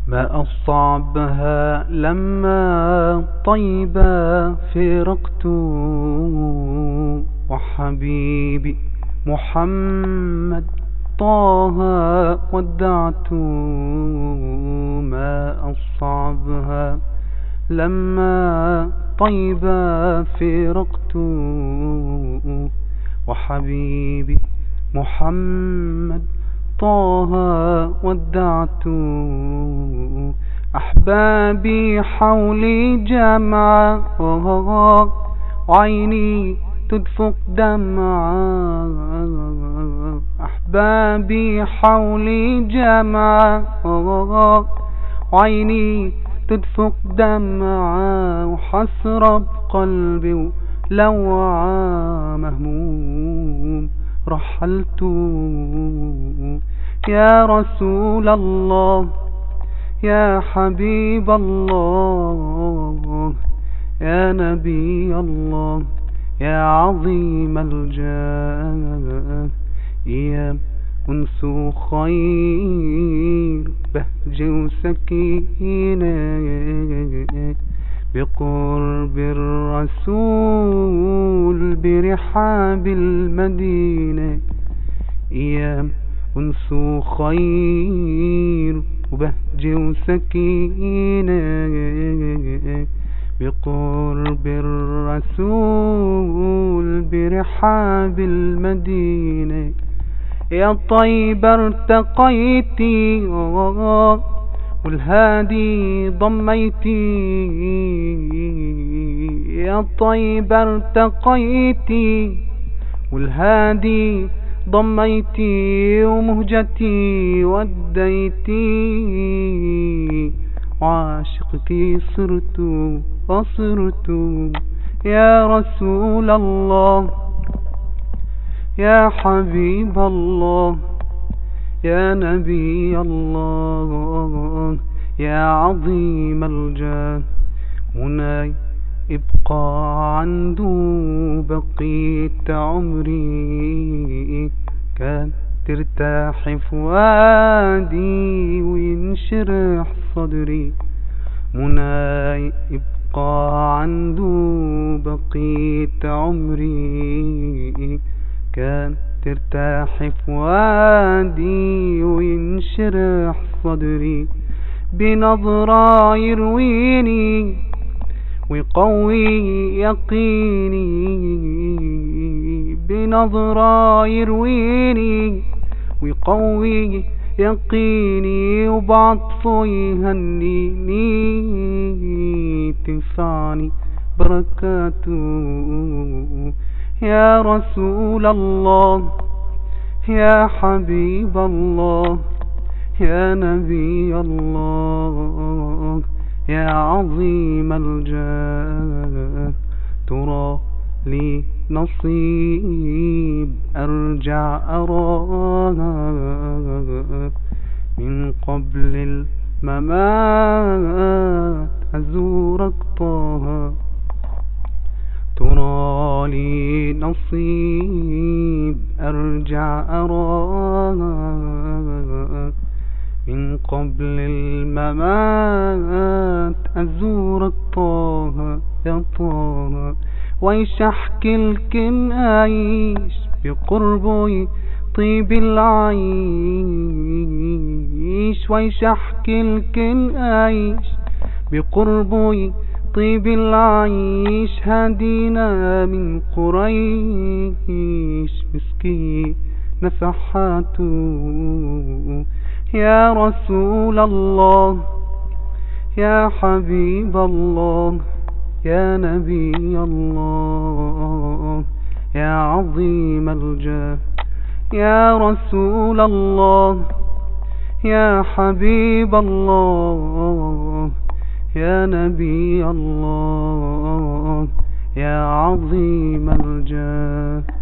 ما أصعبها لما طيبا فرقت وحبيبي محمد طه ودعت. ما أصعبها لما طيبا فرقت وحبيبي محمد طه ودعت. أحبابي حولي جمعا وعيني تدفق دمعا. أحبابي حولي جمعا وعيني تدفق دمعا. وحسرة بقلبي ولوعا مهموم رحلت. يا رسول الله يا حبيب الله يا نبي الله يا عظيم الجاه. يا أنس خير بهج وسكينة بقرب الرسول برحاب المدينة. يا أنس خير وبهج وسكينة بقرب الرسول برحاب المدينة. يا طيبة ارتقيتي والهادي ضميتي. يا طيبة ارتقيتي والهادي ضميتي ومهجتي وديتي. عاشقك صرت وصرت. يا رسول الله يا حبيب الله يا نبي الله يا عظيم الجاه. هنا ابقى عنده بقيت عمري. كان ترتاح فؤادي وينشرح صدري. مناي ابقى عنده بقيت عمري. كان ترتاح فؤادي وينشرح صدري. بنظرة يرويني ويقوي يقيني. بنظرة يرويني ويقوي يقيني. وبعطفه يهنيني تنفعني بركاته. يا رسول الله يا حبيب الله يا نبي الله يا عظيم الجاه. ترى لي نصيب أرجع أراها من قبل الممات أزورك طه. ترى لي نصيب أرجع أراها من قبل الممات أزورك طه يا طه. ويش أحكي لكن أعيش بقربه طيب العيش. ويش أحكي لكن أعيش بقربه طيب العيش. هدينا من قريش مسكين نفحاته. يا رسول الله يا حبيب الله يا نبي الله يا عظيم الجاه. يا رسول الله يا حبيب الله يا نبي الله يا عظيم الجاه.